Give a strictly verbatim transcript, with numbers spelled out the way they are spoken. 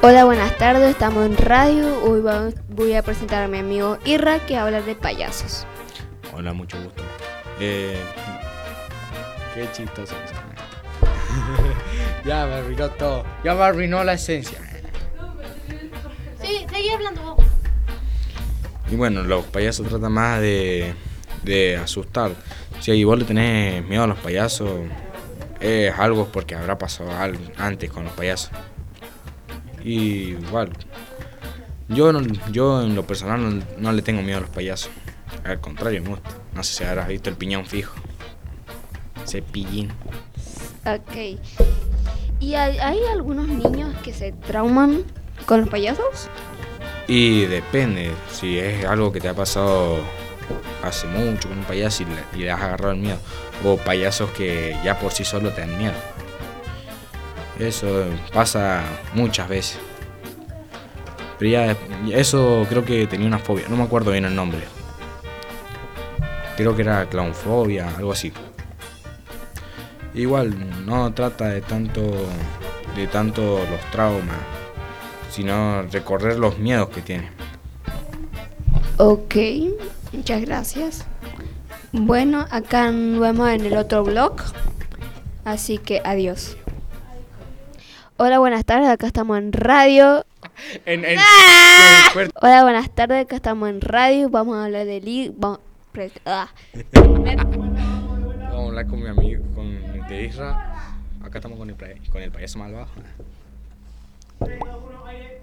Hola, buenas tardes, estamos en radio. Hoy va- voy a presentar a mi amigo Irra que habla de payasos. Hola, mucho gusto. Eh, qué chistoso es. Ya me arruinó todo. Ya me arruinó la esencia. Sí, seguí hablando vos. Y bueno, los payasos tratan más de, de asustar. Si vos le tenés miedo a los payasos, es algo porque habrá pasado algo antes con los payasos. Y igual, yo, no- yo en lo personal no, no le tengo miedo a los payasos. Al contrario, me gusta. No sé si habrás visto el piñón fijo. Cepillín. Ok. ¿Y hay, hay algunos niños que se trauman con los payasos? Y depende, si es algo que te ha pasado hace mucho con un payaso y le, y le has agarrado el miedo, o payasos que ya por sí solo te dan miedo. Eso pasa muchas veces. Pero ya, eso creo que tenía una fobia, no me acuerdo bien el nombre. Creo que era clownfobia, algo así. Igual, no trata de tanto, de tanto los traumas, sino recorrer los miedos que tiene. Ok, muchas gracias. Bueno, acá nos vemos en el otro blog, así que adiós. Hola, buenas tardes, acá estamos en radio. En, en, Hola, buenas tardes, acá estamos en radio. Vamos a hablar de li- vamos- pre- ah. Vamos a hablar con mi amigo, con de Isra. Acá estamos con el, con el payaso malvado.